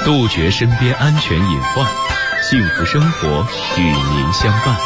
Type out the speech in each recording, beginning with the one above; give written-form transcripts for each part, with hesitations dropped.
杜绝身边安全隐患，幸福生活与您相伴。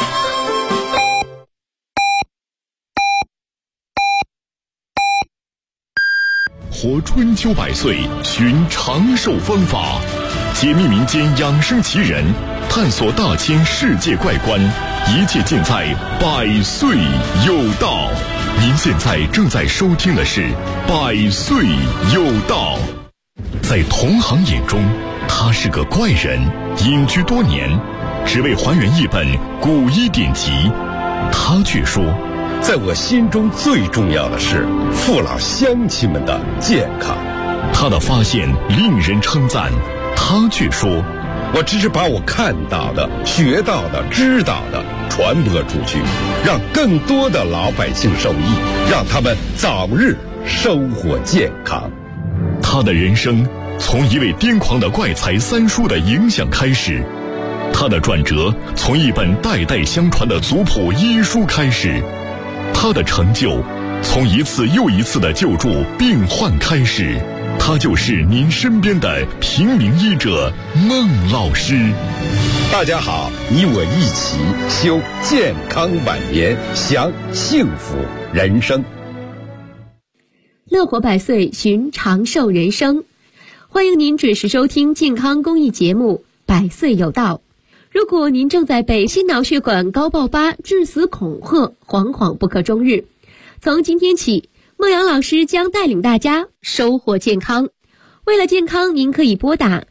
活春秋百岁，寻长寿方法，解密民间养生奇人，探索大千世界怪观，一切尽在百岁有道。您现在正在收听的是百岁有道。在同行眼中，他是个怪人，隐居多年，只为还原一本古医典籍。他却说， 在我心中最重要的是父老乡亲们的健康。 他的发现令人称赞，他却说， 我只是把我看到的、学到的、知道的传播出去，让更多的老百姓受益，让他们早日收获健康。 他的人生从一位癫狂的怪才三叔的影响开始，他的转折从一本代代相传的族谱医书开始，他的成就从一次又一次的救助病患开始。他就是您身边的平民医者孟老师。 大家好，你我一起修健康晚年，享幸福人生。 乐活百岁，寻长寿人生。欢迎您准时收听健康公益节目《百岁有道》。如果您正在被心脑血管高爆发、致死恐吓，惶惶不可终日，从今天起，孟阳老师将带领大家收获健康。为了健康，您可以拨打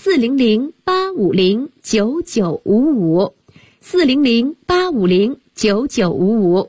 400-850-9955 400-850-9955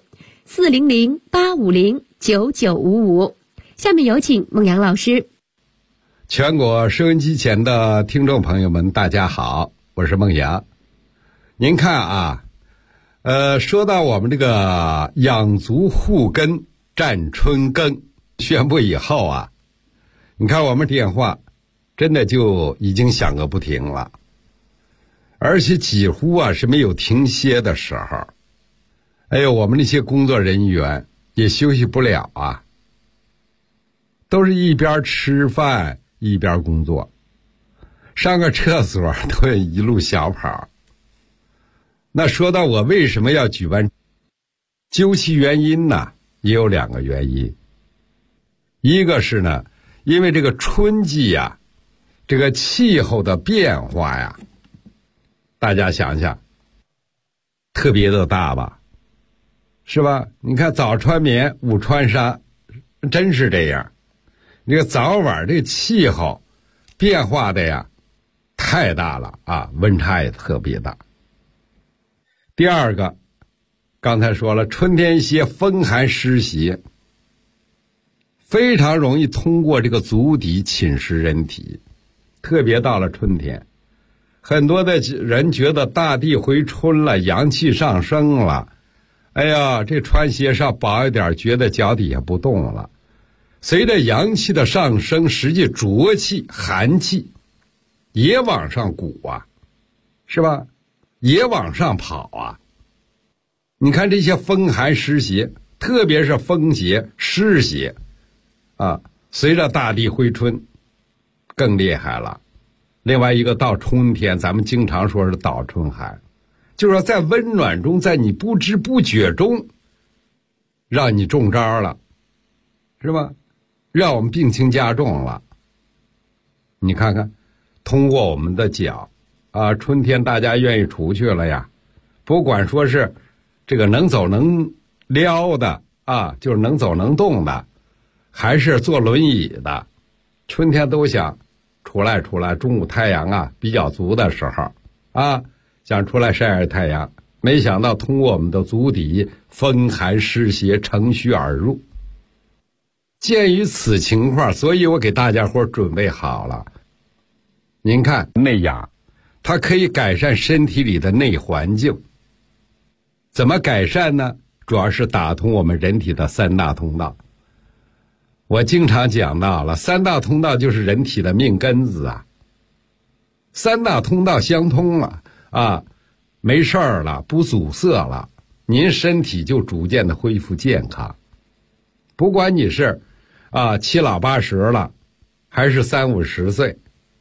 400-850-9955。下面有请孟阳老师。 全国收音机前的听众朋友们，大家好，我是孟阳。您看啊，说到我们这个养足护根占春耕宣布以后啊，你看我们电话真的就已经响个不停了，而且几乎啊是没有停歇的时候。哎呦，我们那些工作人员也休息不了啊，都是一边吃饭一边工作，上个厕所都一路小跑。那说到我为什么要举办，究其原因呢，也有两个原因。一个是呢，因为这个春季呀，这个气候的变化呀，大家想想，特别的大吧，是吧？你看早穿棉，午穿纱，真是这样。这个早晚这个气候变化的呀，太大了啊，温差也特别大。第二个，刚才说了，春天一些风寒湿邪非常容易通过这个足底侵蚀人体，特别到了春天，很多的人觉得大地回春了，阳气上升了，哎呀，这穿鞋上薄一点，觉得脚底下不动了。随着阳气的上升，实际浊气寒气也往上鼓啊，是吧？也往上跑啊。你看这些风寒湿邪，特别是风邪湿邪啊，随着大地回春更厉害了。另外一个到春天，咱们经常说是倒春寒，就是说在温暖中，在你不知不觉中让你中招了，是吧？让我们病情加重了。你看看，通过我们的脚啊，春天大家愿意出去了呀，不管说是这个能走能撩的啊，就是能走能动的，还是坐轮椅的，春天都想出来，中午太阳啊比较足的时候啊，想出来晒晒太阳，没想到通过我们的足底，风寒湿邪乘虚而入。鉴于此情况，所以我给大家伙准备好了。您看内养，它可以改善身体里的内环境。怎么改善呢？主要是打通我们人体的三大通道。我经常讲到了，三大通道就是人体的命根子啊。三大通道相通了啊，没事儿了，不阻塞了，您身体就逐渐的恢复健康。不管你是七老八十了，还是30-50岁，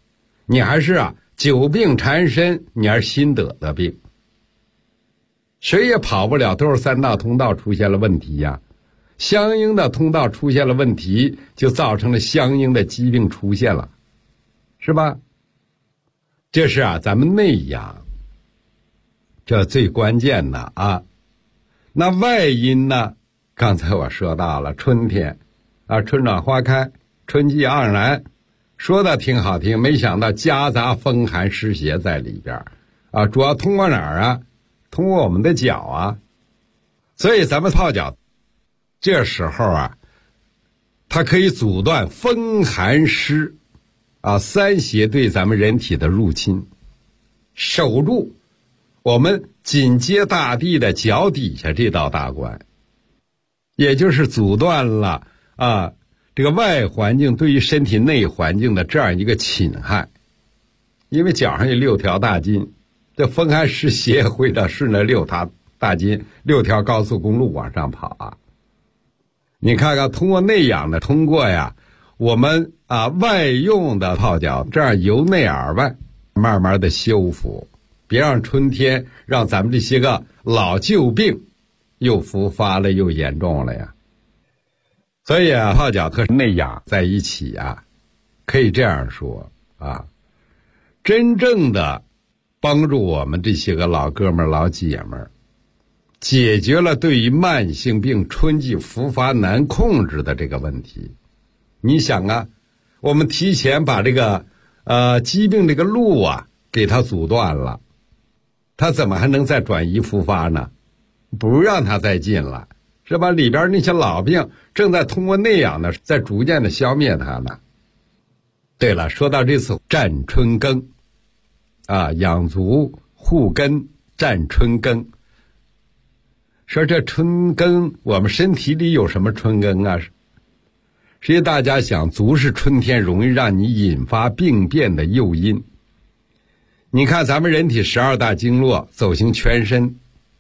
你还是久病缠身，你还是新得的病。谁也跑不了，都是三道通道出现了问题呀。相应的通道出现了问题，就造成了相应的疾病出现了，是吧？这是咱们内养，这最关键的啊。那外因呢？刚才我说到了春天春暖花开，春季盎然，说的挺好听，没想到夹杂风寒湿邪在里边主要通过哪儿通过我们的脚所以咱们泡脚这时候它可以阻断风寒湿三邪对咱们人体的入侵，守住我们紧接大地的脚底下这道大关，也就是阻断了这个外环境对于身体内环境的这样一个侵害。因为脚上有6条大筋，这风寒湿邪会顺着6条大筋6条高速公路往上跑你看看，通过内养的，通过我们外用的泡脚，这样由内而外慢慢的修复，别让春天让咱们这些个老旧病又复发了，又严重了呀。所以泡脚和内养在一起可以这样说真正的帮助我们这些个老哥们老姐们解决了对于慢性病春季复发难控制的这个问题。你想我们提前把这个疾病这个路给它阻断了，它怎么还能再转移复发呢？不让它再进了，是吧？里边那些老病正在通过内养在逐渐的消灭它呢。对了，说到这次战春耕养足护根战春耕，说这春耕我们身体里有什么春耕实际大家想，足是春天容易让你引发病变的诱因。你看咱们人体12大经络走行全身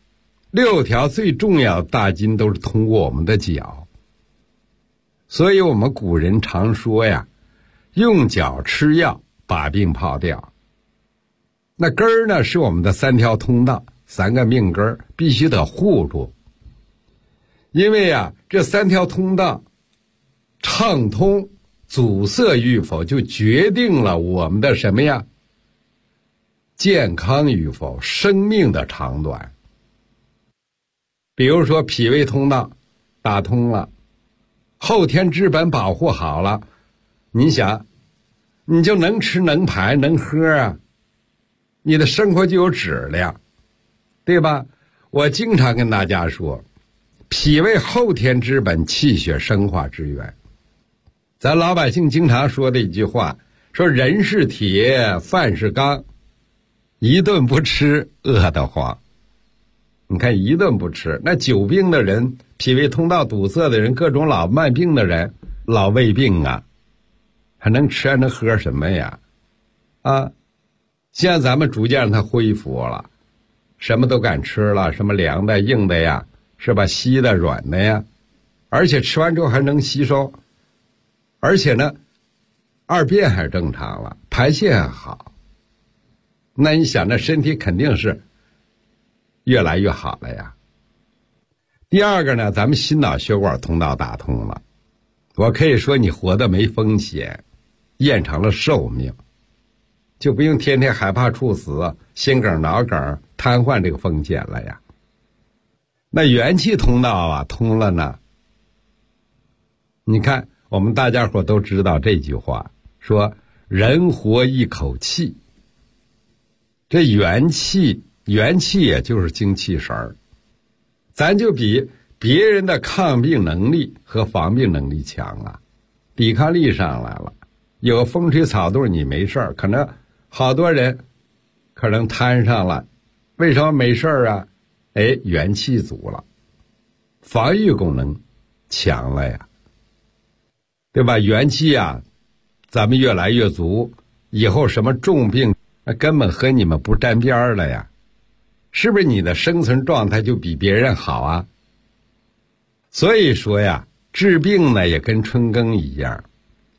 ，6条最重要的大筋都是通过我们的脚，所以我们古人常说用脚吃药把病泡掉。那根儿呢是我们的3条通道，3个命根儿必须得护住。因为这3条通道畅通阻塞与否，就决定了我们的什么健康与否，生命的长短。比如说脾胃通道打通了，后天之本保护好了，你想你就能吃能排能喝你的生活就有质量，对吧？我经常跟大家说，脾胃后天之本，气血生化之源。咱老百姓经常说的一句话，说人是铁，饭是钢，一顿不吃饿得慌。你看一顿不吃，那久病的人，脾胃通道堵塞的人，各种老慢病的人，老胃病还能吃还能喝什么呀现在咱们逐渐让它恢复了，什么都敢吃了，什么凉的硬的是吧，稀的软的而且吃完之后还能吸收，而且呢二便还正常了，排泄还好。那你想那身体肯定是越来越好了呀。第二个呢，咱们心脑血管通道打通了，我可以说你活得没风险，延长了寿命，就不用天天害怕猝死、心梗、脑梗、瘫痪这个风险了呀。那元气通道通了呢，你看我们大家伙都知道这句话，说人活一口气。这元气也就是精气神儿，咱就比别人的抗病能力和防病能力强抵抗力上来了。有个风吹草动你没事儿，可能好多人可能摊上了，为什么没事儿元气足了，防御功能强了呀，对吧？元气咱们越来越足，以后什么重病那根本和你们不沾边了呀，是不是你的生存状态就比别人好所以说治病呢也跟春耕一样，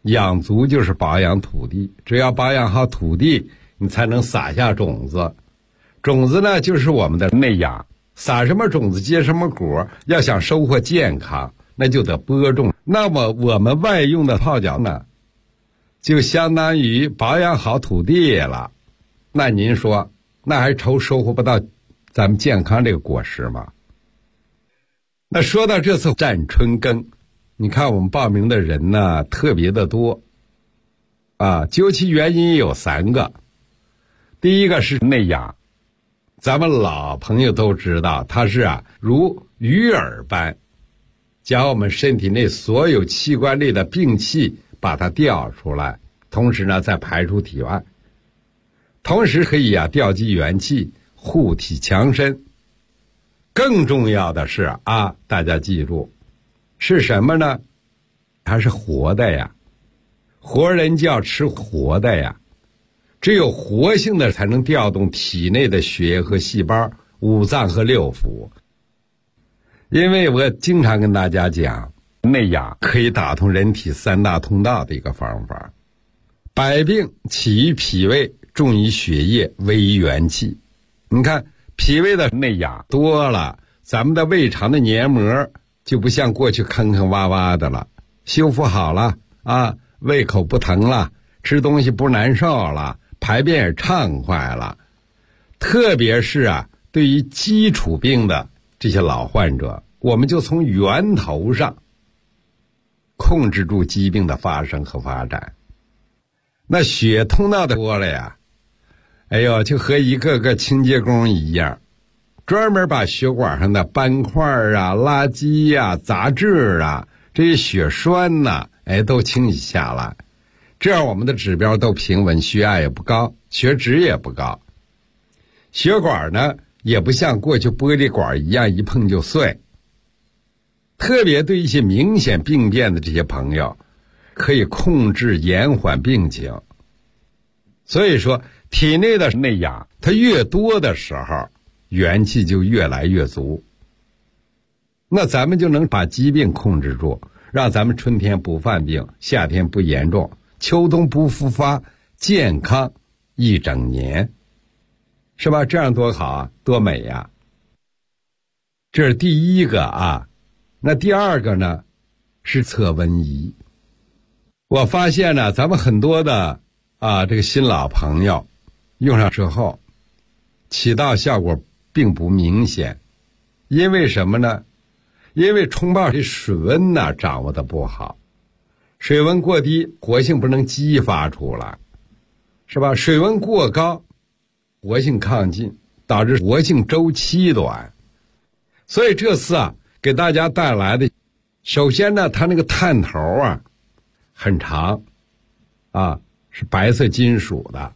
养足就是保养土地，只要保养好土地，你才能撒下种子。种子呢，就是我们的内养，撒什么种子结什么果。要想收获健康，那就得播种。那么我们外用的泡脚呢，就相当于保养好土地了。那您说，那还收获不到咱们健康这个果实吗？那说到这次站春耕，你看我们报名的人呢特别的多啊，究其原因有3个。第一个是内养，咱们老朋友都知道，它是如鱼饵般将我们身体内所有器官内的病气把它调出来，同时呢再排出体外，同时可以调积元气，护体强身。更重要的是大家记住是什么呢？它是活的呀，活人就要吃活的呀。只有活性的才能调动体内的血液和细胞、五脏和六腑。因为我经常跟大家讲，内养可以打通人体3大通道的一个方法。百病起于脾胃，重于血液，为于元气。你看脾胃的内养多了，咱们的胃肠的黏膜就不像过去坑坑洼洼的了，修复好了胃口不疼了，吃东西不难受了，排便也畅快了。特别是对于基础病的这些老患者，我们就从源头上控制住疾病的发生和发展。那血通道的多了呀，就和一个个清洁工一样，专门把血管上的斑块垃圾杂质这些血栓都清洗下来，这样我们的指标都平稳，血压也不高，血脂也不高。血管呢也不像过去玻璃管一样一碰就碎。特别对一些明显病变的这些朋友，可以控制延缓病情。所以说体内的内养它越多的时候，元气就越来越足，那咱们就能把疾病控制住，让咱们春天不犯病，夏天不严重，秋冬不复发，健康一整年，是吧？这样多好多美呀！这是第一个那第二个呢是测温仪。我发现呢，咱们很多的这个新老朋友用上之后，起到效果并不明显。因为什么呢？因为冲泡这水温掌握的不好，水温过低，活性不能激发出来，是吧？水温过高，活性亢进，导致活性周期短。所以这次给大家带来的，首先呢，它那个探头很长是白色金属的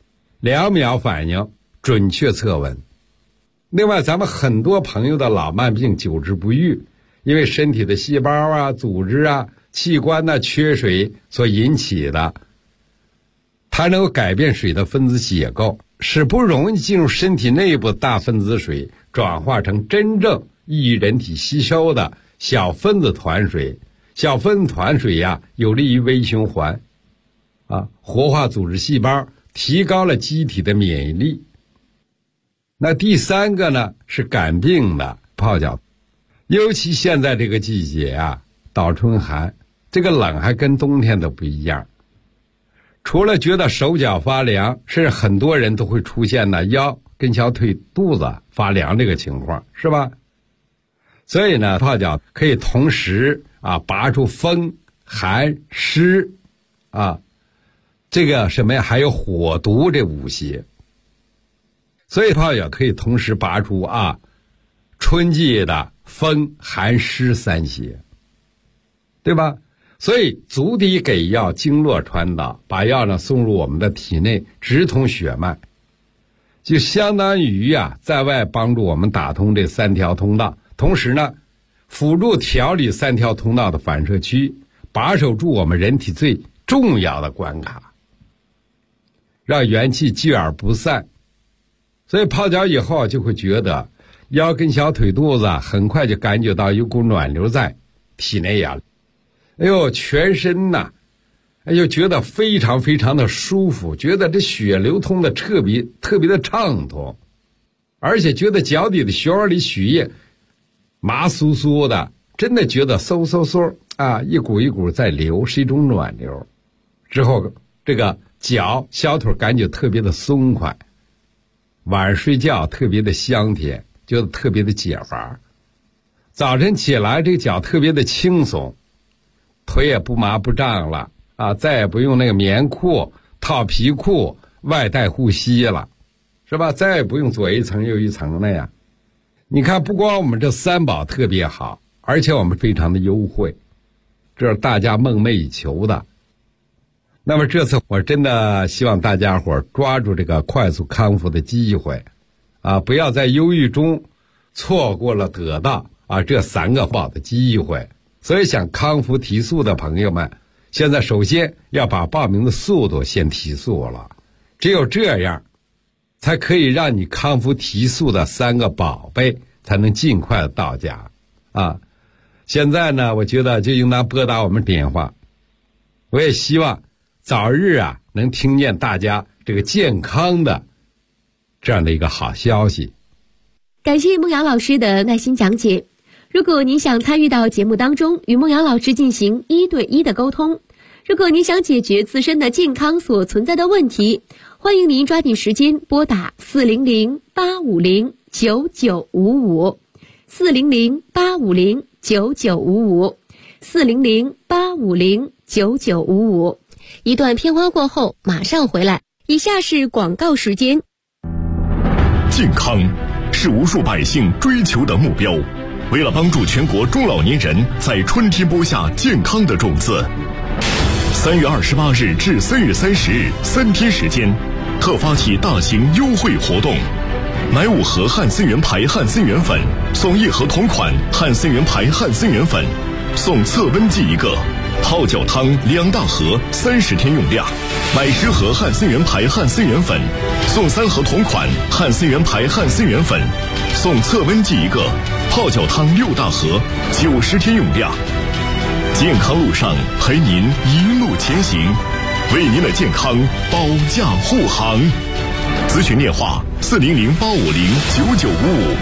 ，2秒反应，准确测温。另外咱们很多朋友的老慢病久治不愈，因为身体的细胞组织器官缺水所引起的，它能够改变水的分子结构，使不容易进入身体内部大分子水转化成真正易于人体吸收的小分子团水。小分子团水有利于微循环活化组织细胞，提高了机体的免疫力。那第3个呢是感病的泡脚，尤其现在这个季节倒春寒，这个冷还跟冬天的不一样。除了觉得手脚发凉，甚至很多人都会出现腰跟小腿肚子发凉这个情况，是吧？所以呢，泡脚可以同时拔出风寒湿这个什么呀，还有火毒这5邪。所以泡脚可以同时拔出春季的风寒湿3邪，对吧？所以足底给药，经络传导，把药呢送入我们的体内，直通血脉，就相当于在外帮助我们打通这3条通道，同时呢辅助调理3条通道的反射区，把守住我们人体最重要的关卡，让元气聚而不散。所以泡脚以后就会觉得腰跟小腿肚子很快就感觉到有股暖流在体内全身就觉得非常非常的舒服，觉得这血流通的特别的畅通，而且觉得脚底的血管里血液麻酥酥的，真的觉得嗖嗖嗖啊，一股一股在流，是一种暖流。之后这个脚小腿感觉特别的松快，晚上睡觉特别的香甜，觉得特别的解乏。早晨起来这个脚特别的轻松，腿也不麻不胀了啊，再也不用那个棉裤套皮裤外带护膝了，是吧？再也不用左一层右一层了呀。你看，不光我们这三宝特别好，而且我们非常的优惠，这是大家梦寐以求的。那么这次我真的希望大家伙抓住这个快速康复的机会啊，不要在忧郁中错过了得到啊这三个宝的机会。所以想康复提速的朋友们，现在首先要把报名的速度先提速了，只有这样才可以让你康复提速的三个宝贝才能尽快的到家啊！现在呢，我觉得就应当拨打我们电话，我也希望早日啊能听见大家这个健康的这样的一个好消息。 感谢孟瑶老师的耐心讲解。如果您想参与到节目当中，与孟瑶老师进行1对1的沟通，如果您想解决自身的健康所存在的问题，欢迎您抓紧时间拨打400-850-9955 400-850-9955 400-850-9955。一段片花过后马上回来，以下是广告时间。 健康是无数百姓追求的目标，为了帮助全国中老年人在春天播下健康的种子，3月28日至3月30日3天时间，特发起大型优惠活动，买5盒汉森源牌汉森源粉送1盒同款汉森源牌汉森源粉，送测温计1个，泡脚汤2大盒30天用量，买10盒汉森源牌汉森源粉送3盒同款汉森源牌汉森源粉，送测温计1个，泡脚汤6大盒90天用量。健康路上陪您一路前行，为您的健康保驾护航。咨询电话400-850-9955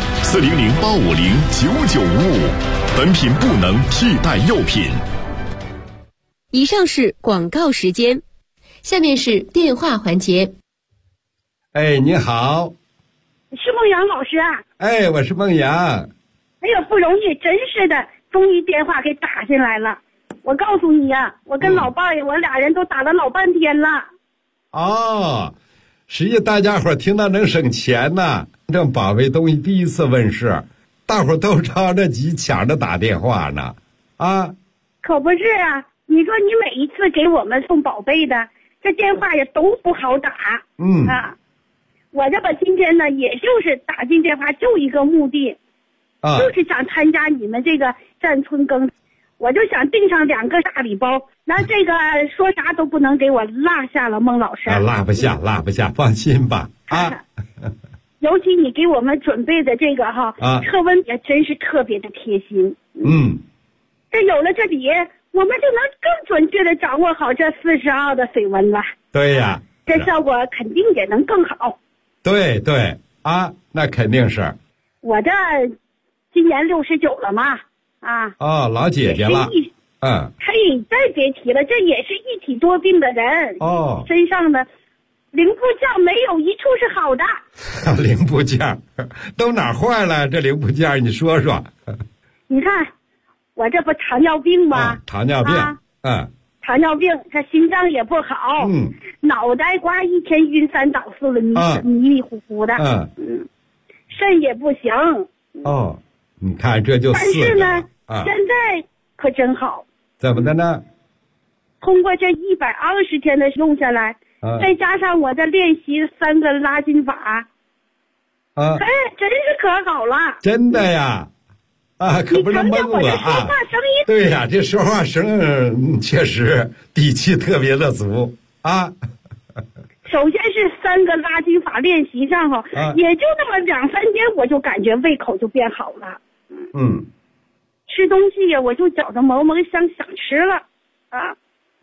400-850-9955，本品不能替代药品。 以上是广告时间，下面是电话环节。 哎，你好。 是孟阳老师啊？ 哎，我是孟阳。 哎呀，不容易，真是的，终于电话给打进来了。我告诉你呀，我跟老伴儿，我俩人都打了老半天了。 哦，实际大家伙听到能省钱呢，这宝贝东西第一次问世，大伙都着着急抢着打电话呢。啊， 可不是啊，你说你每一次给我们送宝贝的，这电话也都不好打。我这不今天呢，也就是打进电话就一个目的，就是想参加你们这个站村更，我就想订上2个大礼包，那这个说啥都不能给我落下了，孟老师。 落不下，放心吧。 尤其你给我们准备的这个测温也真是特别的贴心。这有了这笔，我们就能更准确的掌握好这42的水温了。 对呀， 这效果肯定也能更好。 对那肯定是。 我这今年69了嘛， 老姐姐了。 嘿，再别提了，这也是一体多病的人。身上的零部件没有一处是好的。 零部件都哪坏了？这零部件你说说。 你看我这不糖尿病吗？ 糖尿病。 糖尿病，他心脏也不好，脑袋瓜一天晕3倒4的，迷迷糊糊的，肾也不行。你看这就但是呢，现在可真好。 怎么的呢？ 通过这120天的用下来，再加上我的练习3个拉筋法，真是可好了。 真的呀。可不能蒙我啊！对呀，这说话声确实底气特别的足啊。 首先是3个拉筋法练习上也就那么2-3天，我就感觉胃口就变好了。吃东西呀，我就觉得萌萌想吃了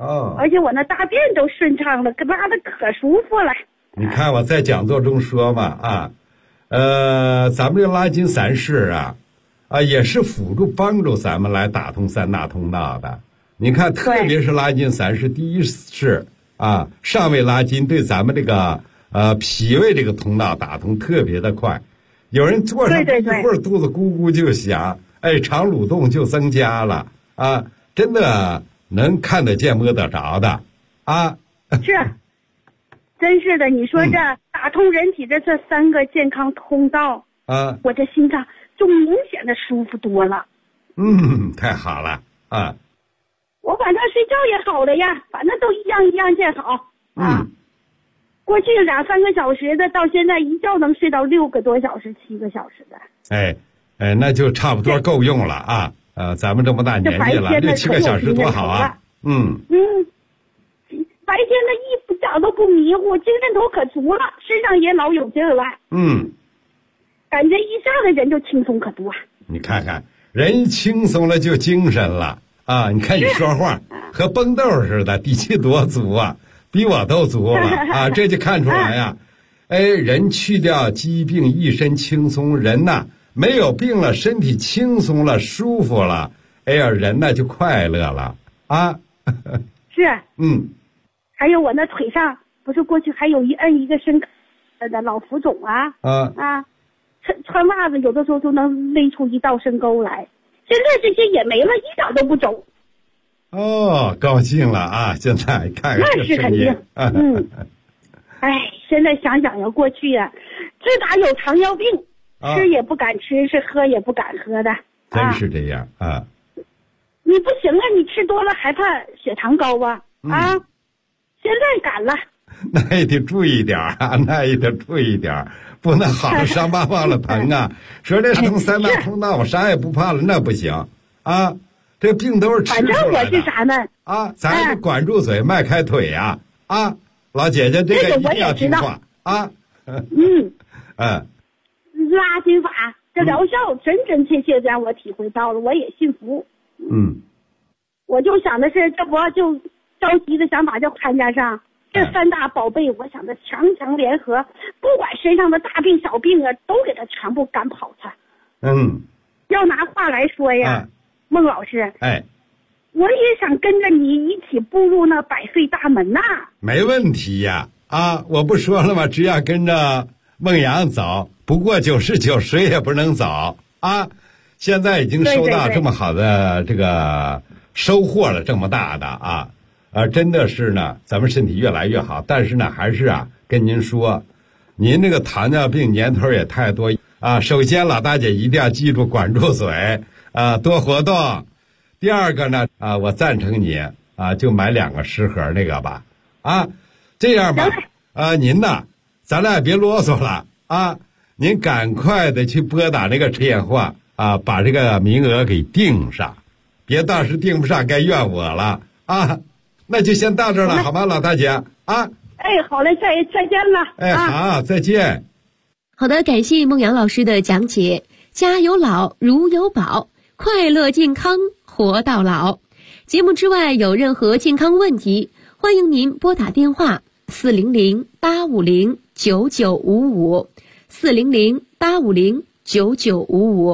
哦， 而且我那大便都顺畅了，拉的可舒服了。 你看我在讲座中说嘛咱们这个拉筋散式也是辅助帮助咱们来打通三大通道的。你看，特别是拉筋散式，第一是上位拉筋对咱们这个脾胃这个通道打通特别的快。有人坐上一会儿肚子咕咕就响，肠蠕动就增加了真的能看得见摸得着的是，真是的。你说这打通人体的这3个健康通道我这心脏就明显的舒服多了。 太好了我晚上睡觉也好了呀，反正都一样见好过去2-3个小时的，到现在一觉能睡到6个多小时、7个小时的。 那就差不多够用了咱们这么大年纪了，6-7个小时多好啊。 白天的一点都不迷糊，精神头可足了，身上也老有劲儿了。感觉一下子人就轻松可多。 你看看，人轻松了就精神了你看你说话和蹦豆似的，底气多足比我都足了这就看出来呀。人去掉疾病，一身轻松，人没有病了，身体轻松了，舒服了，人就快乐了是还有我那腿上不是过去还有一个深的老浮肿穿袜子有的时候就能勒出一道深沟来，现在这些也没了，一点都不肿。 高兴了现在看看那是肯定现在想想过去自打有糖尿病吃也不敢吃，是喝也不敢喝的。 真是这样你不行你吃多了还怕血糖高现在敢了。 那也得注意点不能好了伤疤忘了疼说这通三大通道我啥也不怕了，那不行这病都是吃出来的。 反正我是啥呢咱也管住嘴迈开腿老姐姐这个一定要听话拉筋法这疗效真真切切让我体会到了，我也信服。我就想的是这不就着急的想把这参加上这3大宝贝，我想着强联合，不管身上的大病小病都给他全部赶跑它。要拿话来说呀孟老师我也想跟着你一起步入那100岁大门没问题呀我不说了吗？只要跟着孟阳走，不过99谁也不能走现在已经收到这么好的这个收获了，这么大的真的是呢，咱们身体越来越好。但是呢，还是跟您说，您这个糖尿病年头也太多首先老大姐一定要记住管住嘴多活动。第二个呢我赞成你就买2个10盒那个吧这样吧您咱俩别啰嗦了您赶快的去拨打那个电话把这个名额给定上，别到时定不上该怨我了那就先到这儿了，好吗，老大姐好嘞，再见了好，再见。 好的，感谢孟阳老师的讲解。家有老如有宝，快乐健康活到老。节目之外有任何健康问题，欢迎您拨打电话400-850-9955 400-850-9955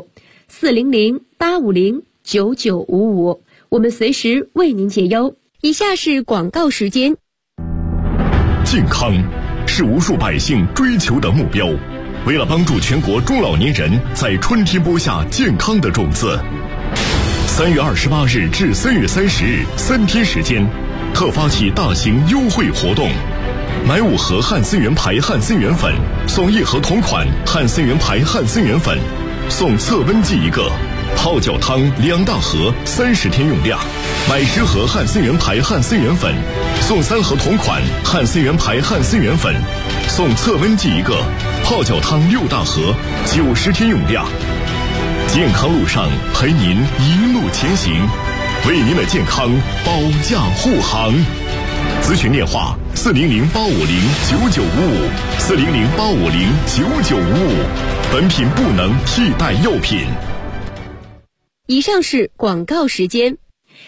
400-850-9955，我们随时为您解忧。以下是广告时间。 健康是无数百姓追求的目标，为了帮助全国中老年人在春天播下健康的种子，3月28日至3月30日3天时间，特发起大型优惠活动，买5盒汉森源牌汉森源粉，送1盒同款汉森源牌汉森源粉，送测温计1个，泡脚汤2大盒30天用量，买10盒汉森源牌汉森源粉，送3盒同款汉森源牌汉森源粉，送测温计1个，泡脚汤6大盒90天用量。健康路上陪您一路前行，为您的健康保驾护航。咨询电话400-850-9955 400-850-9955，本品不能替代药品。 以上是广告时间。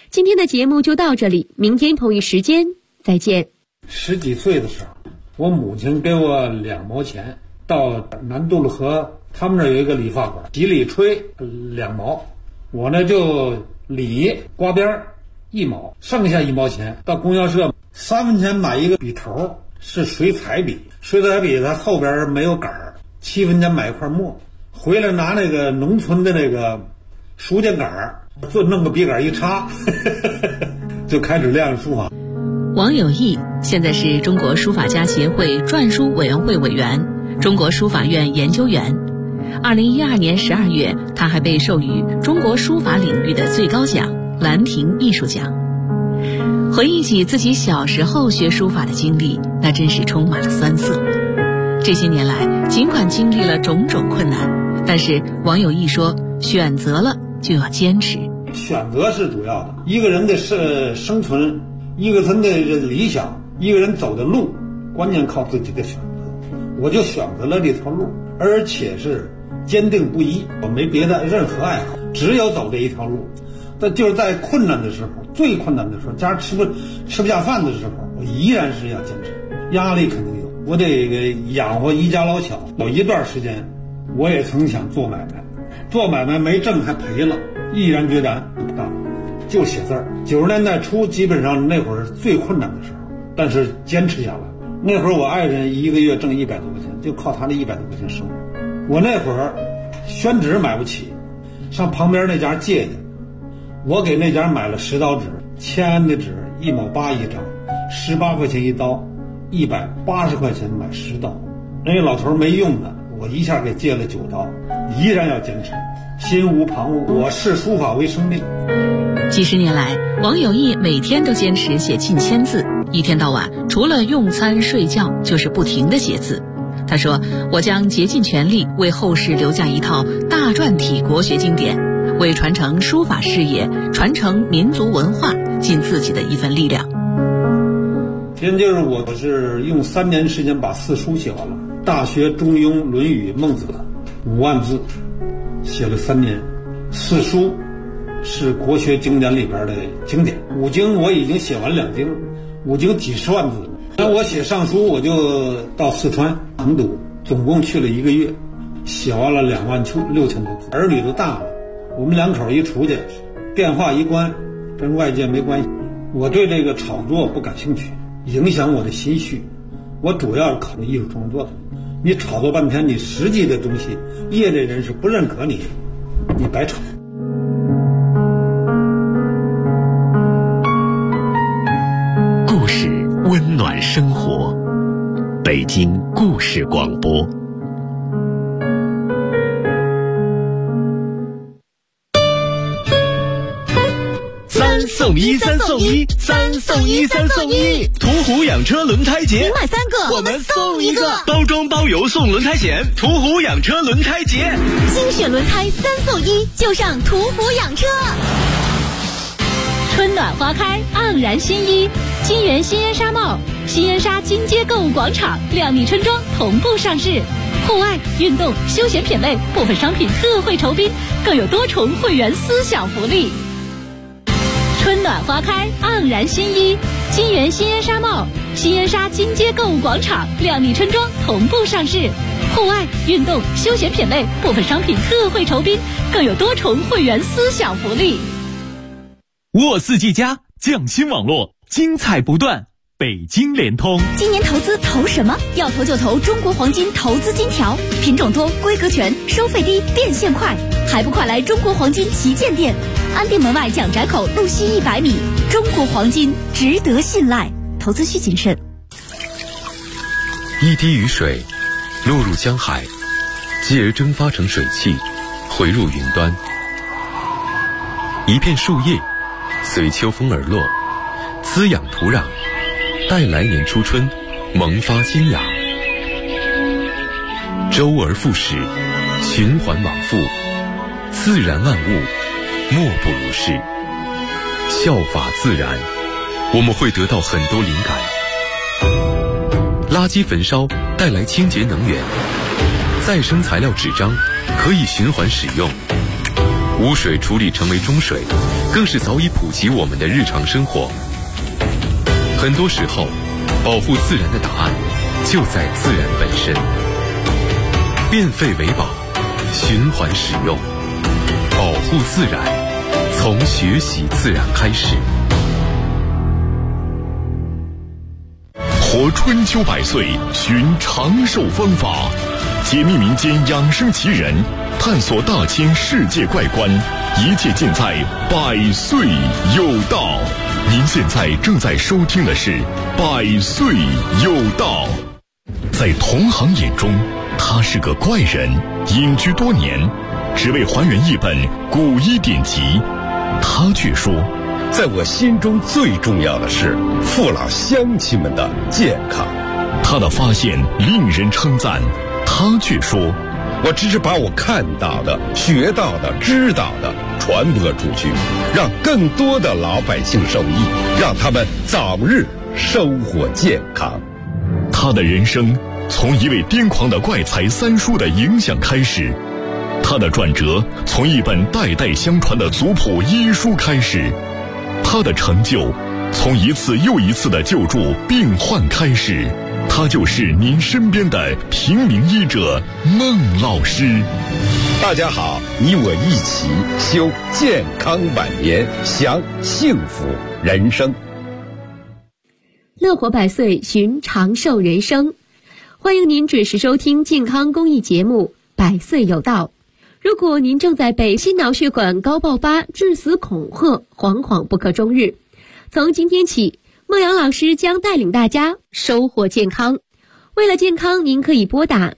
今天的节目就到这里，明天同一时间再见。 10几岁的时候，我母亲给我2毛钱，到南渡了河，他们那有一个理发馆，洗理吹2毛，我呢就理刮边1毛，剩下1毛钱到供销社3分钱买一个笔头，是水彩笔，水彩笔它后边没有杆儿，7分钱买一块墨，回来拿那个农村的那个书架杆儿，就弄个笔杆一插就开始练书法。 王有义现在是中国书法家协会篆书委员会委员、中国书法院研究员。2012年12月，他还被授予中国书法领域的最高奖兰亭艺术奖。回忆起自己小时候学书法的经历，那真是充满了酸涩。这些年来，尽管经历了种种困难，但是王有义说，选择了就要坚持。 选择是主要的，一个人的生存，一个人的理想，一个人走的路，关键靠自己的选择。我就选择了这条路，而且是坚定不移，我没别的任何爱好，只有走这一条路。但就是在困难的时候，最困难的时候，家吃不下饭的时候，我依然是要坚持。压力肯定有，我得养活一家老小。有一段时间，我也曾想做买卖，做买卖没挣还赔了，毅然决然不干了，就写字儿。90年代初，基本上那会儿是最困难的时候，但是坚持下来。那会儿我爱人一个月挣100多块钱，就靠他那100多块钱生活。我那会儿宣纸买不起，上旁边那家借去，我给那家买了10刀纸，签安的纸1毛8一张，18块钱一刀，180块钱买10刀。那个老头没用的，我一下给借了9刀，依然要坚持，心无旁骛，我视书法为生命。 几十年来，王有义每天都坚持写近1000字，一天到晚除了用餐睡觉就是不停地写字。他说，我将竭尽全力为后世留下一套大篆体国学经典，为传承书法事业、传承民族文化尽自己的一份力量。 今天就是我是用3年时间把4书写完了，《大学》《中庸》《论语》《孟子》5万字，写了3年。4书是国学经典里边的经典，5经我已经写完2经，5经几十万字。那我写上书，我就到四川成都，总共去了1个月，写完了26000多字。儿女都大了，我们2口一出去，电话一关，跟外界没关系。我对这个炒作不感兴趣，影响我的心绪。我主要是考虑艺术创作的。你炒作半天，你实际的东西，业内人士不认可你，你白炒。 故事温暖生活，北京故事广播。3送1，3送1，3送1，3送1！途虎养车轮胎节， 你买3个，我们送1个， 包装包邮送轮胎险。途虎养车轮胎节， 精选轮胎3送1，就上途虎养车。 春暖花开，盎然新衣，金源新烟纱帽、新烟纱金街购物广场、靓丽春装同步上市。户外、运动、休闲品类部分商品特惠酬宾，更有多重会员思享福利。春暖花开，盎然新衣，金源新烟纱帽、新烟纱金街购物广场、靓丽春装同步上市。户外、运动、休闲品类部分商品特惠酬宾，更有多重会员思享福利。 沃四 G 加匠心网络，精彩不断。北京联通， 今年投资投什么？要投就投中国黄金投资金条，品种多，规格全，收费低，变现快，还不快来中国黄金旗舰店，安定门外蒋宅口路西100米。中国黄金值得信赖，投资需谨慎。 一滴雨水落入江海，继而蒸发成水汽，回入云端。一片树叶随秋风而落，滋养土壤，待来年初春萌发新芽。周而复始，循环往复，自然万物莫不如是。效法自然，我们会得到很多灵感。垃圾焚烧带来清洁能源，再生材料纸张可以循环使用。 污水处理成为中水，更是早已普及我们的日常生活。很多时候，保护自然的答案就在自然本身。变废为宝，循环使用，保护自然，从学习自然开始。 活春秋百岁，寻长寿方法，解密民间养生奇人，探索大千世界怪观，一切尽在百岁有道。您现在正在收听的是百岁有道。在同行眼中，他是个怪人，隐居多年，只为还原一本古医典籍。他却说， 在我心中最重要的是父老乡亲们的健康。 他的发现令人称赞，他却说， 我只是把我看到的、学到的、知道的传播出去，让更多的老百姓受益，让他们早日生活健康。 他的人生从一位癫狂的怪才三叔的影响开始，他的转折从一本代代相传的族谱医书开始，他的成就从一次又一次的救助病患开始。他就是您身边的平民医者孟老师。 大家好，你我一起修健康晚年，享幸福人生。 乐活百岁，寻长寿人生。欢迎您准时收听健康公益节目《百岁有道》。如果您正在被心脑血管高爆发、致死恐吓，惶惶不可终日，从今天起，孟阳老师将带领大家收获健康。为了健康，您可以拨打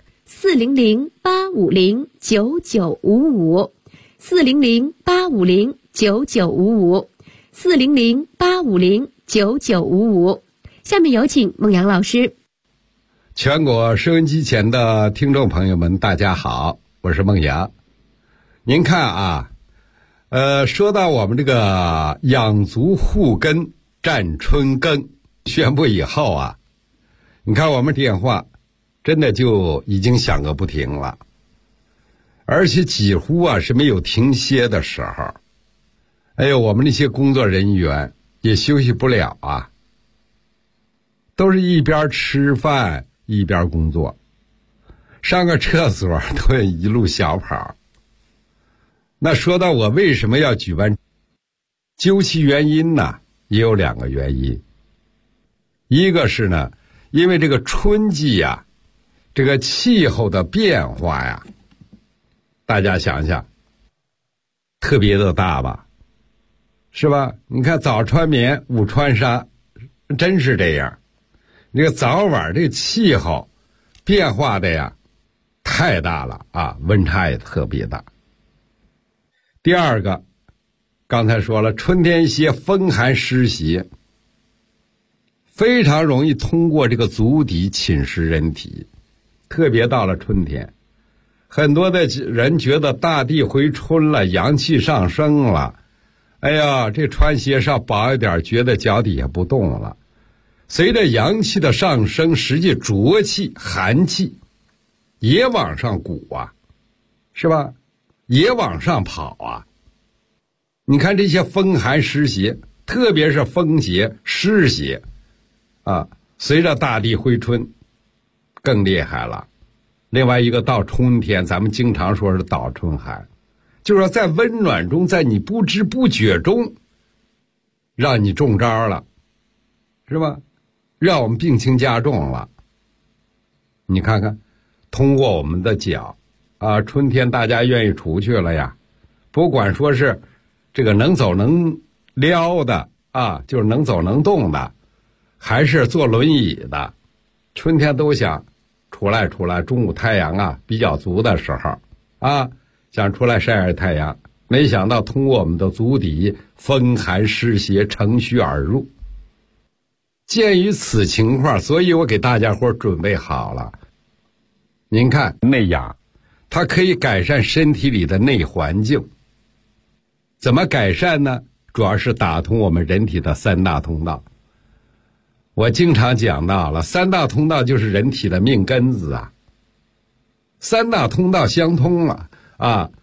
400-850-9955，400-850-9955，400-850-9955。下面有请孟阳老师。 全国收音机前的听众朋友们，大家好，我是孟阳。您看啊，说到我们这个养足护根、占春耕宣布以后啊，你看我们电话真的就已经响个不停了，而且几乎啊是没有停歇的时候。哎呦，我们那些工作人员也休息不了啊，都是一边吃饭一边工作，上个厕所都要一路小跑。那说到我为什么要举办，究其原因呢，也有两个原因。一个是呢，因为这个春季呀，这个气候的变化呀，大家想想，特别的大吧，是吧？你看早穿棉，午穿纱，真是这样。这个早晚这个气候变化的呀，太大了啊，温差也特别大。第二个，刚才说了，春天一些风寒湿邪，非常容易通过这个足底侵蚀人体，特别到了春天，很多的人觉得大地回春了，阳气上升了，哎呀，这穿鞋稍薄一点，觉得脚底下不动了。随着阳气的上升，实际浊气、寒气也往上鼓啊，是吧？也往上跑啊。你看这些风寒湿邪，特别是风邪、湿邪啊，随着大地回春更厉害了。另外一个到春天，咱们经常说是倒春寒，就是说在温暖中，在你不知不觉中让你中招了，是吧？让我们病情加重了。你看看，通过我们的脚啊，春天大家愿意出去了呀，不管说是这个能走能撩的啊，就是能走能动的，还是坐轮椅的，春天都想出来，中午太阳啊比较足的时候啊，想出来晒晒太阳，没想到通过我们的足底，风寒湿邪乘虚而入。鉴于此情况，所以我给大家伙准备好了。您看内养，它可以改善身体里的内环境。怎么改善呢？主要是打通我们人体的三大通道。我经常讲到了，三大通道就是人体的命根子啊。三大通道相通了啊，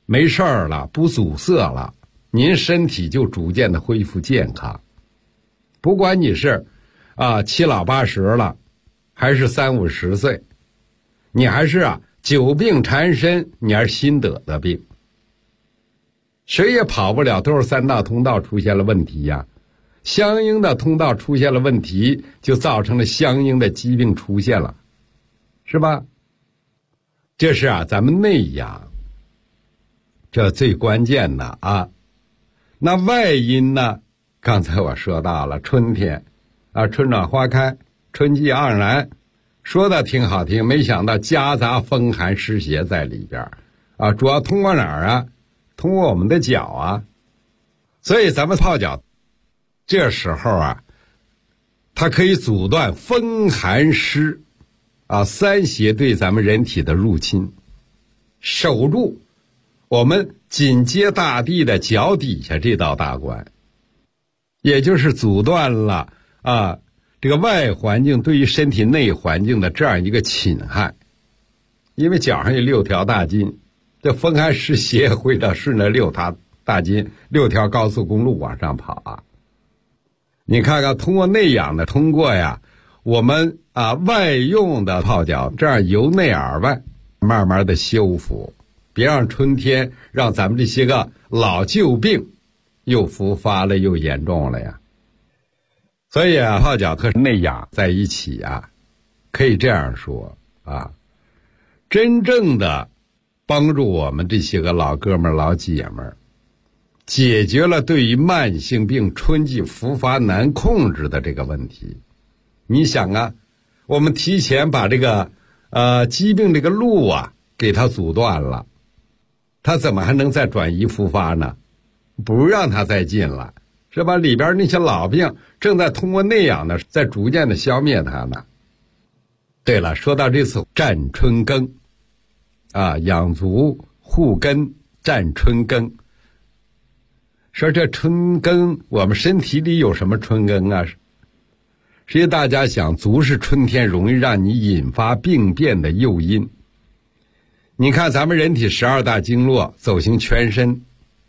没事儿了，不阻塞了，您身体就逐渐的恢复健康。不管你是七老八十了，还是30-50岁，你还是久病缠身，你还是新得的病，谁也跑不了，都是3大通道出现了问题呀。相应的通道出现了问题，就造成了相应的疾病出现了，是吧？这是咱们内养，这最关键的啊。那外因呢？刚才我说到了春天春暖花开，春季盎然，说的挺好听，没想到夹杂风寒湿邪在里边主要通过哪儿通过我们的脚所以咱们泡脚这时候它可以阻断风寒湿三邪对咱们人体的入侵，守住我们紧接大地的脚底下这道大关，也就是阻断了这个外环境对于身体内环境的这样一个侵害。因为脚上有6条大筋，这风寒湿邪会顺着6条大筋6条高速公路往上跑你看看，通过内养的，通过我们外用的泡脚，这样由内而外慢慢的修复，别让春天让咱们这些个老旧病又复发了，又严重了呀。所以泡脚和内养在一起可以这样说真正的帮助我们这些个老哥们老姐们解决了对于慢性病春季复发难控制的这个问题。你想我们提前把这个疾病这个路给它阻断了，它怎么还能再转移复发呢？不让它再进了，是吧？里边那些老病正在通过内养的在逐渐的消灭它呢。对了，说到这次战春耕养足护根战春耕，说这春耕我们身体里有什么春耕实际大家想，足是春天容易让你引发病变的诱因。你看咱们人体12大经络走行全身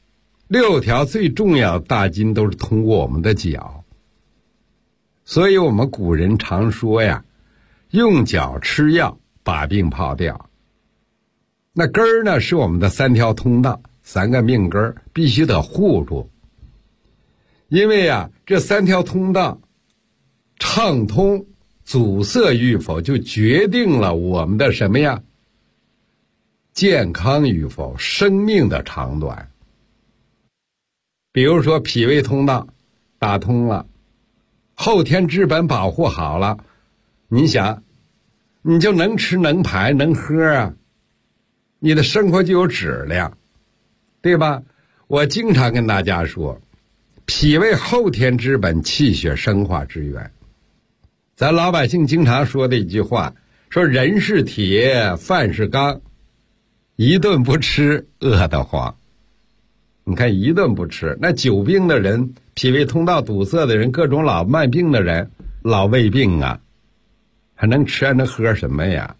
，6条最重要的大筋都是通过我们的脚，所以我们古人常说用脚吃药把病泡掉。那根儿呢是我们的3条通道，3个命根必须得护住。因为这3条通道畅通阻塞与否，就决定了我们的什么健康与否，生命的长短。比如说脾胃通道打通了，后天之本保护好了，你想你就能吃能排能喝你的生活就有质量，对吧？我经常跟大家说，脾胃后天之本，气血生化之源。咱老百姓经常说的一句话，说人是铁，饭是钢，一顿不吃饿得慌。你看一顿不吃，那久病的人，脾胃通道堵塞的人，各种老慢病的人，老胃病还能吃还能喝什么呀？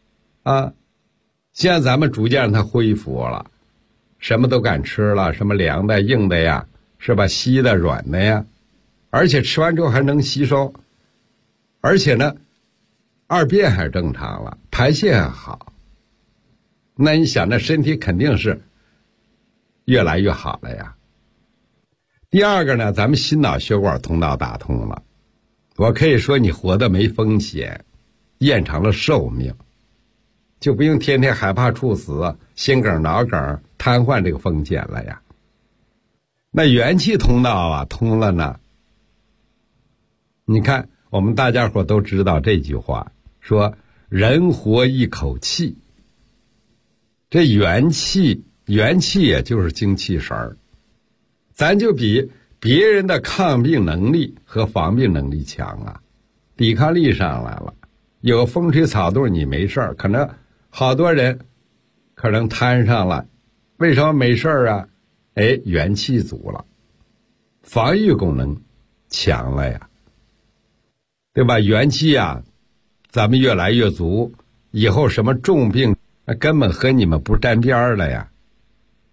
现在咱们逐渐让它恢复了，什么都敢吃了，什么凉的硬的是吧？稀的软的而且吃完之后还能吸收，而且呢二便还正常了，排泄还好。那你想那身体肯定是越来越好了呀。第二个呢，咱们心脑血管通道打通了，我可以说你活得没风险，延长了寿命，就不用天天害怕猝死、心梗、脑梗、瘫痪这个风险了呀。那元气通道通了呢，你看我们大家伙都知道这句话，说人活一口气。这元气也就是精气神儿，咱就比别人的抗病能力和防病能力强抵抗力上来了。有风吹草动你没事儿，可能好多人可能摊上了，为什么没事儿元气足了，防御功能强了呀，对吧？元气咱们越来越足，以后什么重病根本和你们不沾边了呀。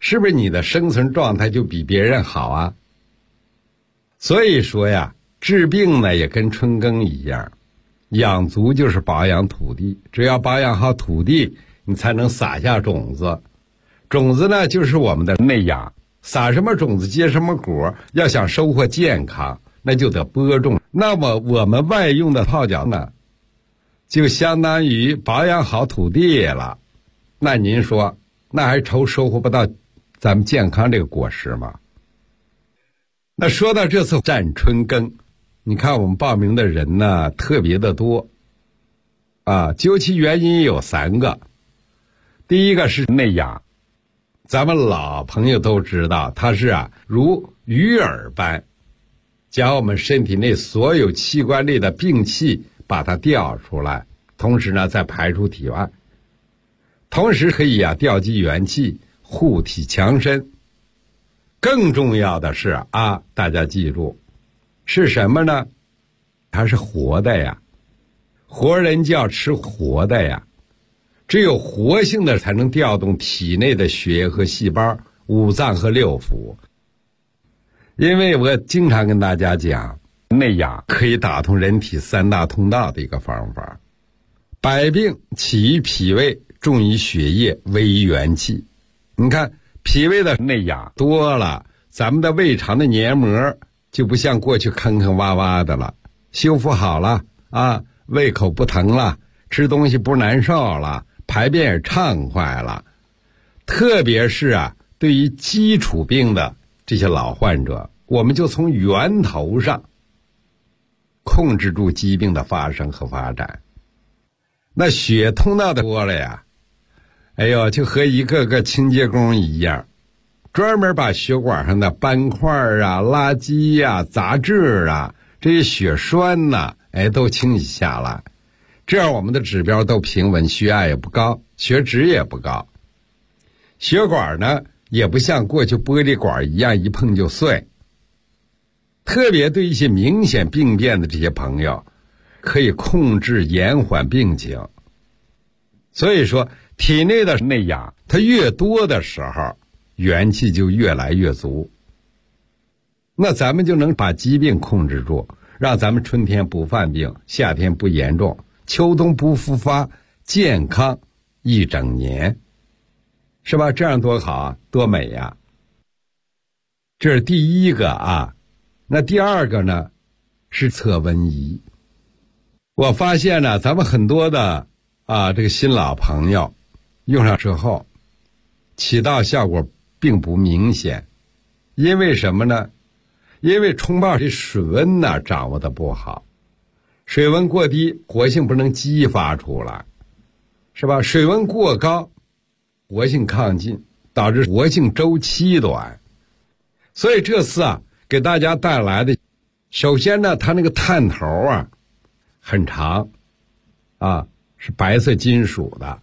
是不是你的生存状态就比别人好啊？所以说呀，治病呢也跟春耕一样，养足就是保养土地，只要保养好土地，你才能撒下种子。种子呢就是我们的内养，撒什么种子结什么果，要想收获健康，那就得播种。那么我们外用的泡脚呢，就相当于保养好土地了。那您说，那还愁收获不到咱们健康这个果实吗？那说到这次战春耕，你看我们报名的人呢特别的多啊，究其原因有3个。第一个是内养，咱们老朋友都知道，它是如鱼饵般将我们身体内所有器官内的病气把它调出来，同时呢再排出体外，同时可以调积元气，护体强身。更重要的是大家记住是什么呢？它是活的呀，活人就要吃活的呀，只有活性的才能调动体内的血液和细胞、五脏和六腑。因为我经常跟大家讲，内养可以打通人体3大通道的一个方法。百病起于脾胃，重于血液，危于元气。你看脾胃的内养多了，咱们的胃肠的黏膜就不像过去坑坑洼洼的了，修复好了胃口不疼了，吃东西不难受了，排便也畅快了。特别是对于基础病的这些老患者，我们就从源头上控制住疾病的发生和发展。那血通道的多了呀，就和一个个清洁工一样，专门把血管上的斑块垃圾杂质这些血栓都清洗下来，这样我们的指标都平稳，血压也不高，血脂也不高。血管呢也不像过去玻璃管一样一碰就碎。特别对一些明显病变的这些朋友，可以控制延缓病情。所以说体内的内养它越多的时候，元气就越来越足，那咱们就能把疾病控制住，让咱们春天不犯病，夏天不严重，秋冬不复发，健康一整年，是吧？这样多好多美呀！这是第一个那第二个呢是测温仪。我发现呢，咱们很多的这个新老朋友用上之后，起到效果并不明显。因为什么呢？因为冲泡这水温掌握的不好，水温过低，活性不能激发出来，是吧？水温过高，活性亢进，导致活性周期短。所以这次给大家带来的，首先呢，它那个探头很长是白色金属的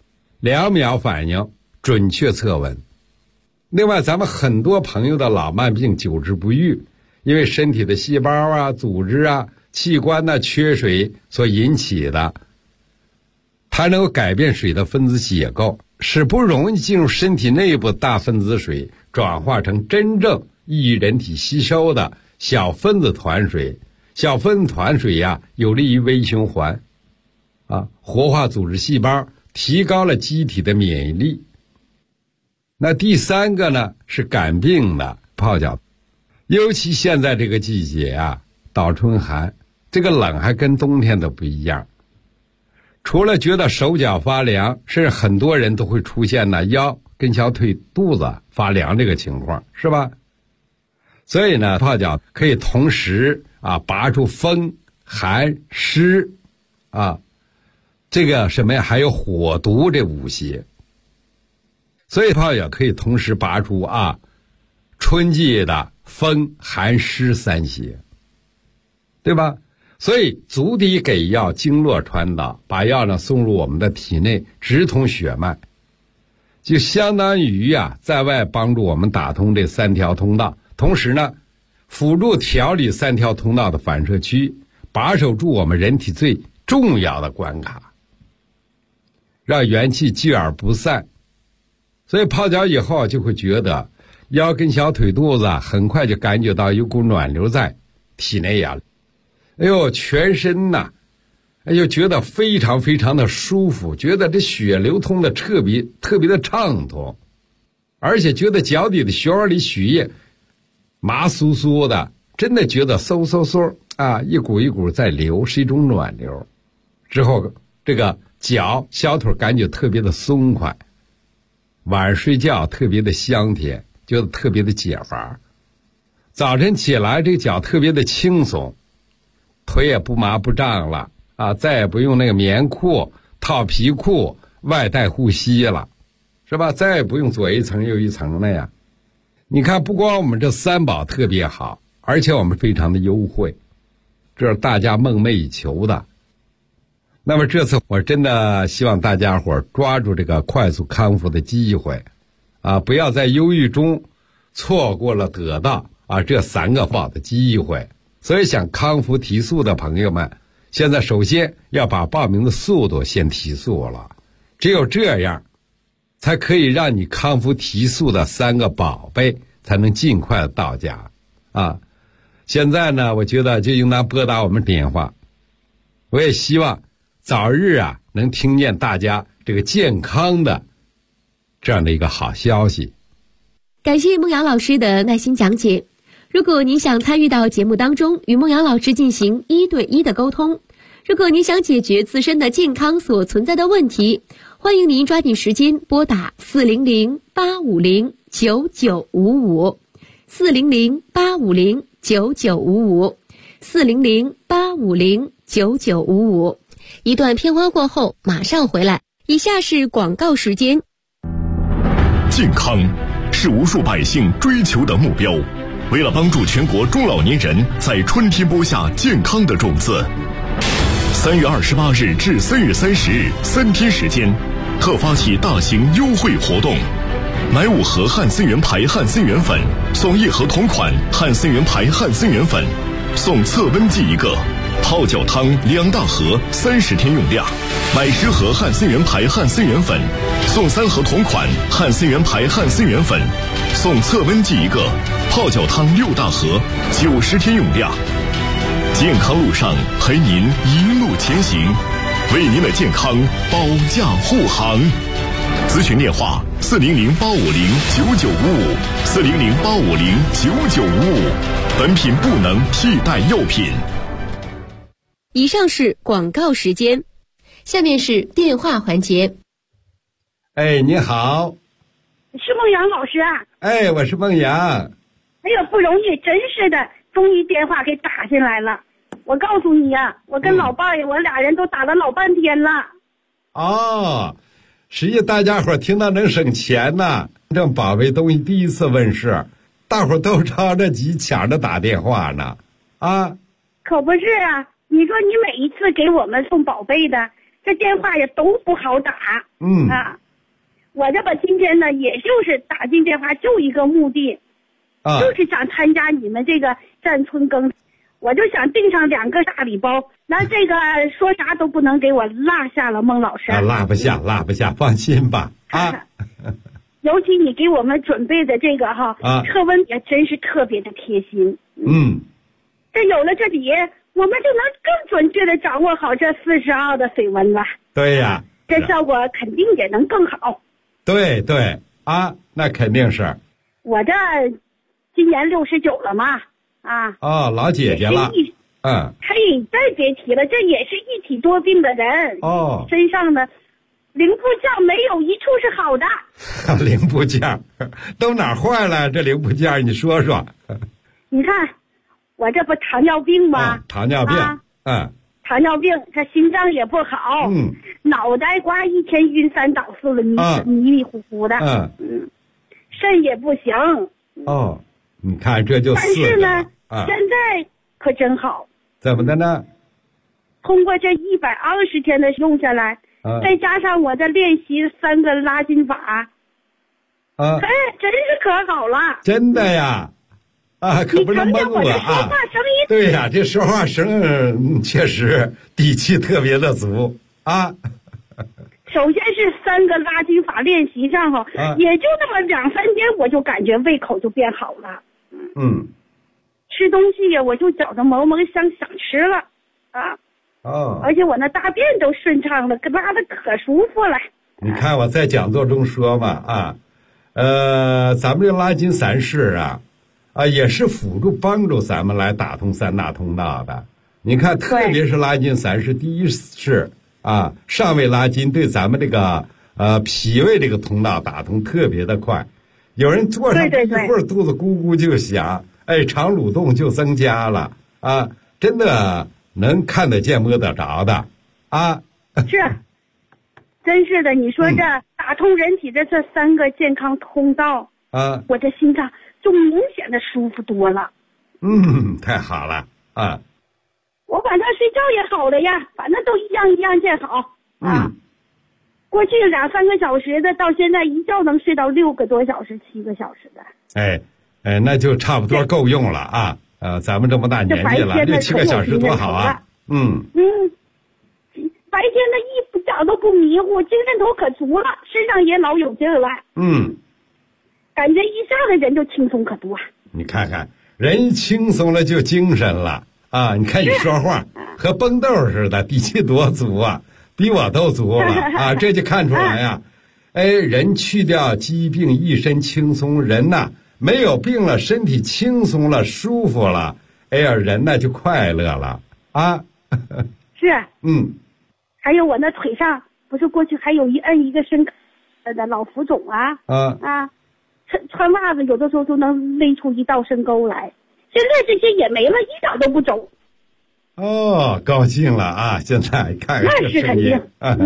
，2秒反应，准确测温。另外咱们很多朋友的老慢病久治不愈，因为身体的细胞组织器官缺水所引起的，它能够改变水的分子结构，使不容易进入身体内部大分子水转化成真正易于人体吸收的小分子团水。小分子团水有利于微循环活化组织细胞，提高了机体的免疫力。那第3个呢是感病的泡脚，尤其现在这个季节倒春寒，这个冷还跟冬天的不一样。除了觉得手脚发凉，甚至很多人都会出现腰跟小腿肚子发凉这个情况，是吧？所以呢，泡脚可以同时拔出风寒湿这个什么呀，还有火毒这5邪。所以泡脚可以同时拔出春季的风寒湿3邪，对吧？所以足底给药，经络传导，把药呢送入我们的体内，直通血脉，就相当于在外帮助我们打通这3条通道，同时呢辅助调理3条通道的反射区，把守住我们人体最重要的关卡，让元气聚而不散， 所以泡脚以后就会觉得腰跟小腿肚子很快就感觉到有股暖流在体内呀，哎呦，全身呐，哎呦，觉得非常非常的舒服，觉得这血流通的特别的畅通，而且觉得脚底的血管里血液麻酥酥的，真的觉得嗖嗖嗖啊，一股一股在流，是一种暖流。之后这个脚小腿感觉特别的松快，晚上睡觉特别的香甜，觉得特别的解乏。早晨起来这个脚特别的轻松，腿也不麻不胀了啊，再也不用那个棉裤套皮裤外带护膝了，是吧？再也不用左一层右一层了呀。你看，不光我们这三宝特别好，而且我们非常的优惠，这是大家梦寐以求的。那么这次我真的希望大家伙抓住这个快速康复的机会啊，不要在忧郁中错过了得到啊这3个宝的机会。所以想康复提速的朋友们，现在首先要把报名的速度先提速了，只有这样才可以让你康复提速的3个宝贝才能尽快的到家啊。现在呢，我觉得就应当拨打我们电话，我也希望早日啊能听见大家这个健康的这样的一个好消息。 感谢孟阳老师的耐心讲解。如果您想参与到节目当中，与孟阳老师进行1对1的沟通，如果您想解决自身的健康所存在的问题，欢迎您抓紧时间拨打400-850-9955 400-850-9955 400-850-9955。一段片花过后马上回来，以下是广告时间。 健康是无数百姓追求的目标，为了帮助全国中老年人在春天播下健康的种子，3月28日至3月30日3天时间，特发起大型优惠活动，买5盒汉森元牌汉森元粉送1盒同款汉森元牌汉森元粉，送测温计1个，泡脚汤2大盒30天用量，买10盒汉森元牌汉森元粉送3盒同款汉森元牌汉森元粉，送测温计1个，泡脚汤6大盒90天用量。健康路上陪您一路前行，为您的健康保驾护航。咨询电话400-850-9955 400-850-9955，本品不能替代药品。 以上是广告时间，下面是电话环节。 哎，你好。 是孟阳老师啊？ 哎，我是孟阳。 哎呀，不容易，真是的，终于电话给打进来了。我告诉你呀，我跟老伴儿，我俩人都打了老半天了。 哦，实际大家伙听到能省钱呢，这宝贝东西第一次问世，大伙都着着急抢着打电话呢。啊， 可不是啊，你说你每一次给我们送宝贝的，这电话也都不好打。我这吧今天呢，也就是打进电话就一个目的，就是想参加你们这个站村更，我就想订上2个大礼包，那这个说啥都不能给我落下了，孟老师。 落不下，放心吧。 尤其你给我们准备的这个测温也真是特别的贴心。这有了这里，我们就能更准确的掌握好这42的水温了。 对呀， 这效果肯定也能更好。 对啊，那肯定是。 我这今年69了嘛， 老姐姐了。 嘿，再别提了，这也是一体多病的人。身上的零部件没有一处是好的。 零部件都哪坏了？这零部件你说说。 你看我这不糖尿病吗？ 糖尿病。 糖尿病，这心脏也不好，脑袋瓜一天晕3倒4了，迷迷糊糊的，肾也不行。 你看这就4个。但是呢，现在可真好。 怎么的呢？ 通过这120天的用下来，再加上我这练习3个拉筋法，真是可好了。 真的呀。可不能蒙我啊！对呀，这说话声确实底气特别的足啊。 首先是3个拉筋法练习上哈，也就那么2-3天，我就感觉胃口就变好了。吃东西呀，我就觉着萌想吃了啊。而且我那大便都顺畅了，拉的可舒服了。 你看我在讲座中说嘛咱们这拉筋3式也是辅助帮助咱们来打通3大通道的。你看，特别是拉筋3式，第一式上位拉筋对咱们这个脾胃这个通道打通特别的快。有人坐上一会儿肚子咕咕就响，肠蠕动就增加了真的能看得见摸得着的是，真是的。你说这打通人体的这3个健康通道我这心脏就明显的舒服多了。 太好了我晚上睡觉也好了呀，反正都一样见好过去2-3个小时的，到现在一觉能睡到6个多小时、7个小时的。 那就差不多够用了咱们这么大年纪了，6-7个小时多好啊。 白天的一点都不迷糊，精神头可足了，身上也老有劲儿了。感觉一下子人就轻松可多。 你看看，人一轻松了就精神了你看你说话和蹦豆似的，底气多足比我都足了这就看出来呀。人去掉疾病，一身轻松，人呐没有病了，身体轻松了，舒服了，人呢就快乐了是还有我那腿上不是过去还有一个深的老浮肿穿袜子有的时候都能勒出一道深沟来，现在这些也没了，一点都不肿。 高兴了现在看看那是肯定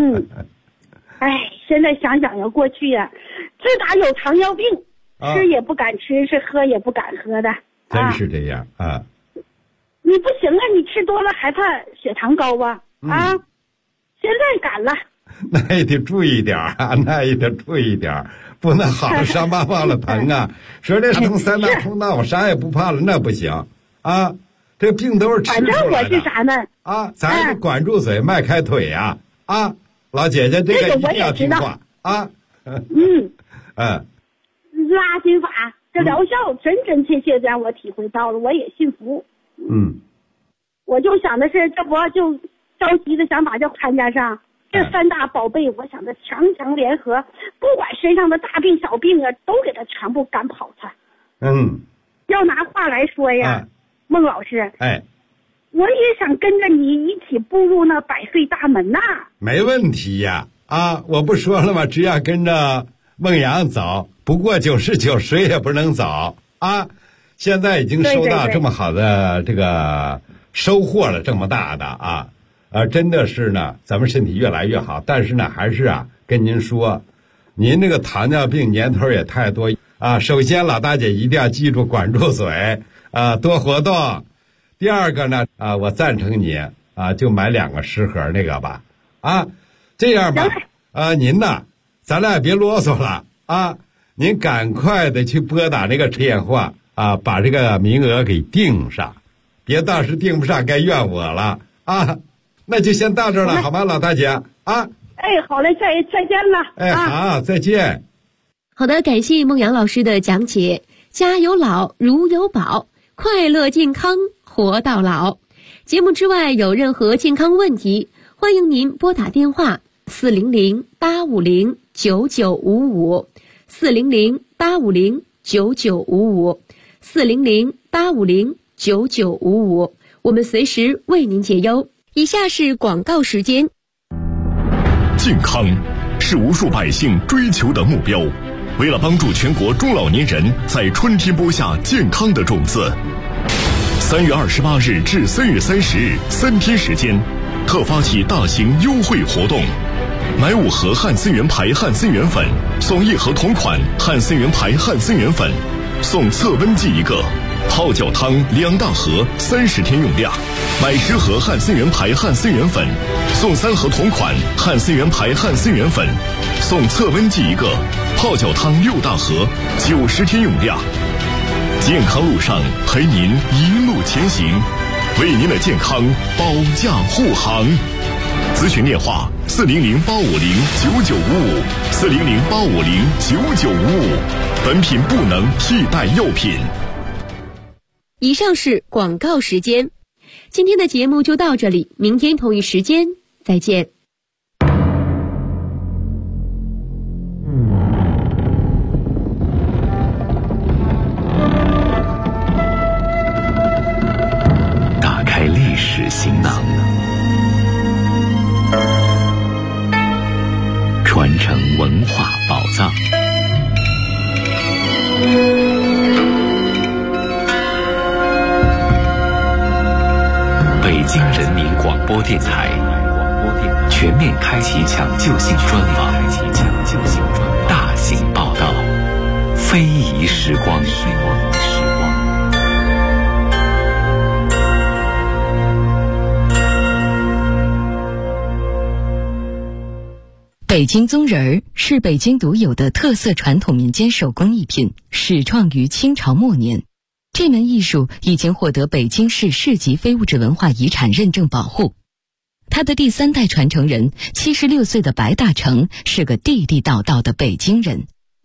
现在想想呀，过去自打有糖尿病吃也不敢吃，是喝也不敢喝的。 真是这样你不行你吃多了还怕血糖高现在敢了。 那也得注意点不能好了伤疤忘了疼说这通3大通道我啥也不怕了，那不行这病都是吃出来的。 反正我是啥呢咱是管住嘴迈开腿老姐姐这个一定要听话拉筋法这疗效真切让我体会到了，我也信服。我就想的是这不就着急的想把这参加上这3大宝贝，我想着强联合，不管身上的大病小病都给他全部赶跑它。要拿话来说呀孟老师我也想跟着你一起步入那100岁大门没问题呀我不说了吗？只要跟着孟阳走，不过99谁也不能走现在已经收到这么好的这个收获了，这么大的真的是呢，咱们身体越来越好。但是呢，还是跟您说，您这个糖尿病年头也太多首先老大姐一定要记住管住嘴多活动。第二个呢我赞成你就买2个10盒那个吧这样吧您呢咱俩别啰嗦了您赶快的去拨打这个电话把这个名额给订上，别到时订不上该怨我了那就先到这儿了好吗老大姐好嘞，再见了好，再见。 好的，感谢孟阳老师的讲解。家有老如有宝，快乐健康活到老。节目之外有任何健康问题，欢迎您拨打电话400-850-9955 400-850-9955 400-850-9955，我们随时为您解忧。以下是广告时间。 健康是无数百姓追求的目标，为了帮助全国中老年人在春天播下健康的种子，3月28日至3月30日3天时间，特发起大型优惠活动，买5盒汉森源牌汉森源粉，送1盒同款汉森源牌汉森源粉，送测温计1个，泡脚汤2大盒30天用量。买10盒汉森源牌汉森源粉，送3盒同款汉森源牌汉森源粉，送测温计1个，泡脚汤6大盒90天用量。健康路上陪您一路前行，为您的健康保驾护航。 咨询电话400-850-9955，400-850-9955。本品不能替代药品。 以上是广告时间，今天的节目就到这里，明天同一时间再见。 打开历史行囊，传承文化宝藏。北京人民广播电台全面开启抢救性专访，大型报道，非遗时光。 北京宗人儿是北京独有的特色传统民间手工艺品，始创于清朝末年。这门艺术已经获得北京市市级非物质文化遗产认证保护。他的第3代传承人76岁的白大成是个地地道道的北京人。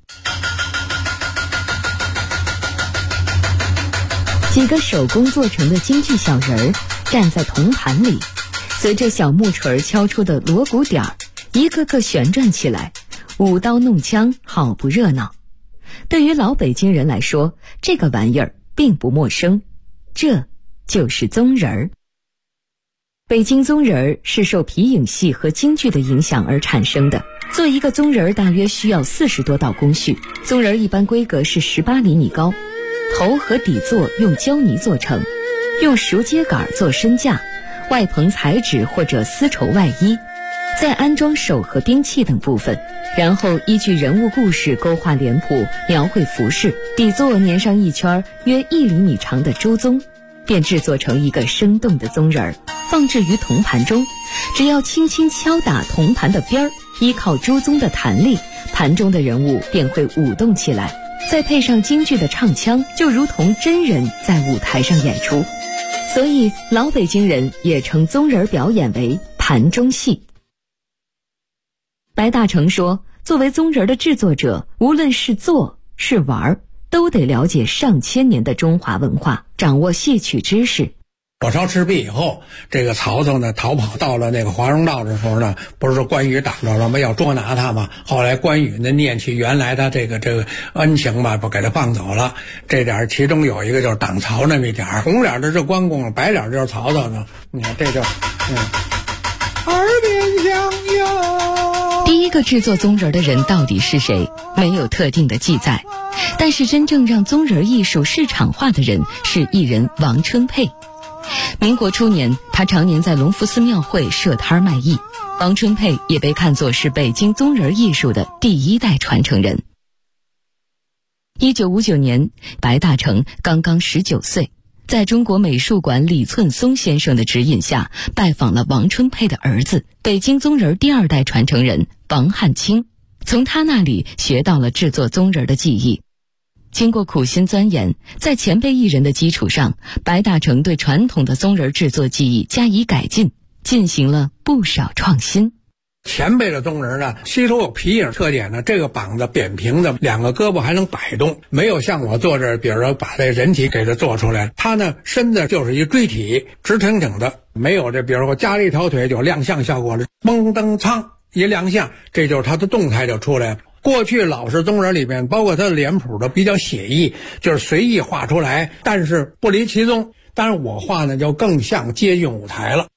几个手工做成的京剧小人儿站在铜盘里，随着小木锤敲出的锣鼓点儿，一个个旋转起来，舞刀弄枪，好不热闹。对于老北京人来说，这个玩意儿并不陌生，这就是宗人儿。北京宗人儿是受皮影戏和京剧的影响而产生的。做一个宗人儿大约需要40多道工序，宗人儿一般规格是18厘米高，头和底座用胶泥做成，用熟秸秆做身架，外棚彩纸或者丝绸外衣，再安装手和兵器等部分，然后依据人物故事勾画脸谱，描绘服饰，底座粘上一圈约1厘米长的周宗，便制作成一个生动的宗人儿，放置于铜盘中。只要轻轻敲打铜盘的边儿，依靠周宗的弹力，盘中的人物便会舞动起来，再配上京剧的唱腔，就如同真人在舞台上演出。所以老北京人也称宗人表演为盘中戏。白大成说，作为宗人的制作者，无论是做是玩，都得了解上千年的中华文化，掌握戏曲知识。 火烧赤壁以后，这个曹操呢逃跑到了那个华容道的时候呢，不是说关羽打着了吗？要捉拿他嘛。后来关羽呢念起原来他这个恩情吧，不给他放走了。这点其中有一个就是挡曹那么一点，红脸的是关公，白脸就是曹操呢。你看这就耳边响哟。 第一个制作宗人的人到底是谁？没有特定的记载。但是真正让宗人艺术市场化的人是艺人王春佩。民国初年，他常年在隆福寺庙会设摊卖艺。王春佩也被看作是北京宗人艺术的第1代传承人。1959年，白大成刚刚19岁，在中国美术馆李寸松先生的指引下，拜访了王春佩的儿子，北京宗人第2代传承人王汉卿，从他那里学到了制作宗人的技艺。经过苦心钻研，在前辈艺人的基础上，白大成对传统的宗人制作技艺加以改进，进行了不少创新。 前辈的宗人呢，吸收有皮影特点呢，这个膀子扁平的，2个胳膊还能摆动，没有像我做这，比如说把这人体给它做出来，他呢身子就是一锥体，直挺挺的，没有这比如说加了一条腿就亮相效果了，嘣噔苍一亮相，这就是他的动态就出来了。过去老式宗人里面，包括他的脸谱都比较写意，就是随意画出来，但是不离其宗。但是我画呢，就更像接近舞台了。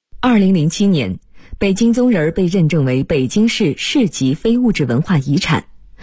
2007年，北京宗人被认证为北京市市级非物质文化遗产。